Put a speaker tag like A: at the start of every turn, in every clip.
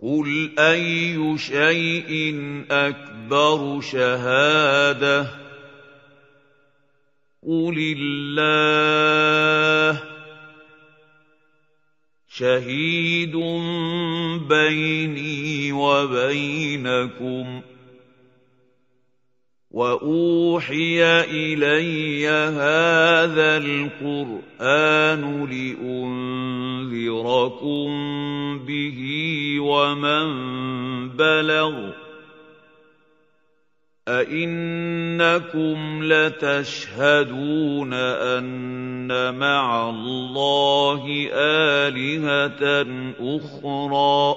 A: قُلْ أَيُّ شَيْءٍ أَكْبَرُ شَهَادَةً ۖ قُلِ اللَّهُ ۖ شَهِيدٌ بَيْنِي وَبَيْنَكُمْ ۚ وَأُوحِيَ إِلَيَّ هَٰذَا الْقُرْآنُ لِأُنذِرَكُم بِهِ وَمَن بَلَغَ ۚ أَئِنَّكُمْ لَتَشْهَدُونَ أَنَّ مَعَ اللَّهِ آلِهَةً أُخْرَىٰ ۚ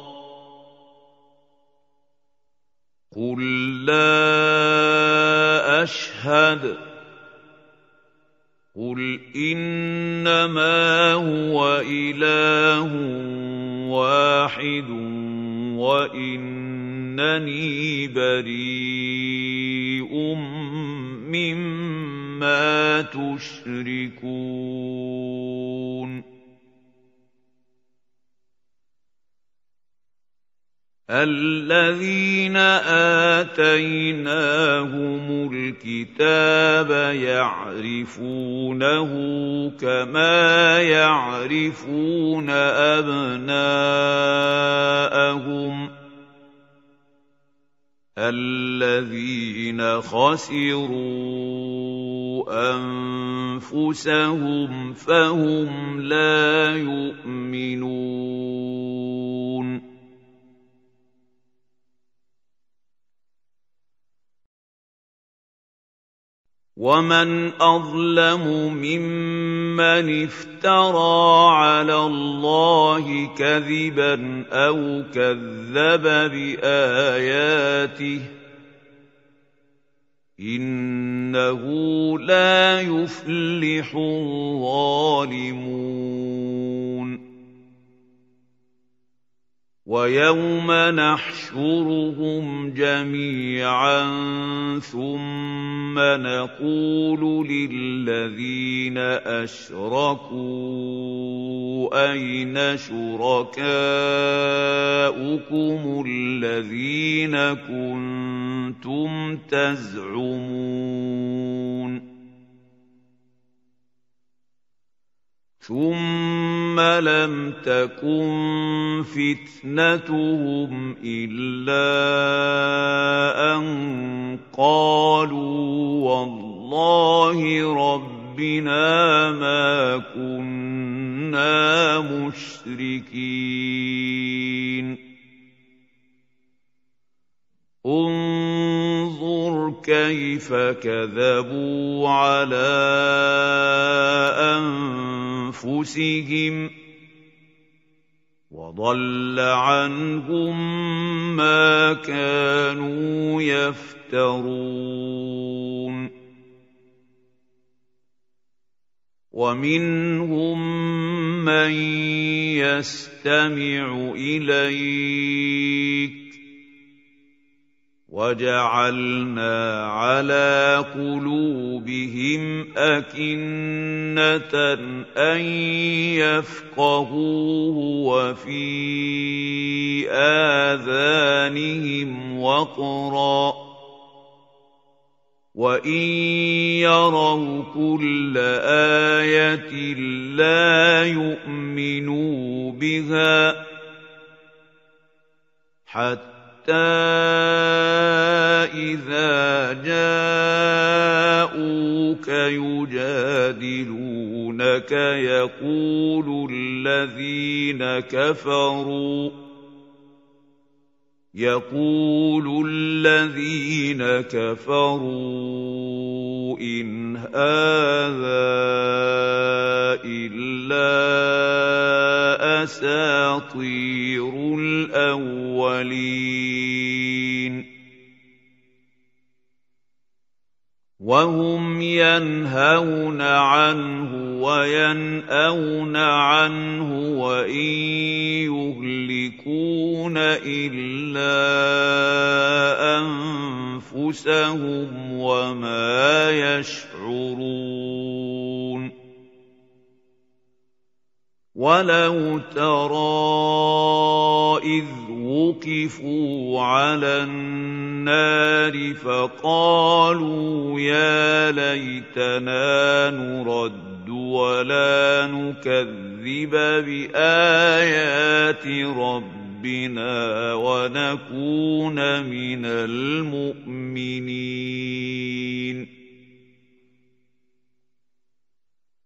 A: قُل لَّا أَشْهَدُ ۚ قُلْ إِنَّمَا هُوَ إِلَٰهٌ وَاحِدٌ وَإِنَّنِي بَرِيءٌ مِّمَّا تُشْرِكُونَ الَّذِينَ آتَيْنَاهُمُ الْكِتَابَ يَعْرِفُونَهُ كَمَا يَعْرِفُونَ أَبْنَاءَهُمُ ۘ الَّذِينَ خَسِرُوا أَنفُسَهُمْ فَهُمْ لَا يُؤْمِنُونَ وَمَنْ أَظْلَمُ مِمَّنِ افْتَرَىٰ عَلَى اللَّهِ كَذِبًا أَوْ كَذَّبَ بِآيَاتِهِ ۚ إِنَّهُ لَا يُفْلِحُ الظَّالِمُونَ وَيَوْمَ نَحْشُرُهُمْ جَمِيعًا ثُمَّ نَقُولُ لِلَّذِينَ أَشْرَكُوا أَيْنَ شُرَكَاؤُكُمُ الَّذِينَ كُنتُمْ تَزْعُمُونَ ثُمَّ لَمْ تَكُنْ فِتْنَتُهُمْ إِلَّا أَن قَالُوا وَاللَّهِ رَبِّنَا مَا كُنَّا مُشْرِكِينَ انظُرْ كَيْفَ كَذَبُوا عَلَىٰ أَنفُسِهِمْ ۖ وَضَلَّ عَنْهُم مَّا كَانُوا يَفْتَرُونَ وَمِنْهُم مَّن يَسْتَمِعُ إِلَيْكَ ۖ وَجَعَلْنَا عَلَىٰ قُلُوبِهِمْ أَكِنَّةً أَن يَفْقَهُوهُ وَفِي آذَانِهِمْ وَقْرًا ۚ وَإِن يَرَوْا كُلَّ آيَةٍ لَّا يُؤْمِنُوا بِهَا ۚ حَتَّىٰ إِذَا جَاءُوكَ يُجَادِلُونَكَ يَقُولُ الَّذِينَ كَفَرُوا إِنْ هَٰذَا إِلَّا أَسَاطِيرُ الْأَوَّلِينَ وَهُمْ يَنْهَوْنَ عَنْهُ وَيَنْأَوْنَ عَنْهُ وَإِن يُهْلِكُونَ إِلَّا أَنفُسَهُمْ وَمَا يَشْعُرُونَ وَلَوْ تَرَىٰ إِذْ وُقِفُوا عَلَى النَّارِ فَقَالُوا يَا لَيْتَنَا نُرَدُّ وَلَا نُكَذِّبَ بِآيَاتِ رَبِّنَا وَنَكُونَ مِنَ الْمُؤْمِنِينَ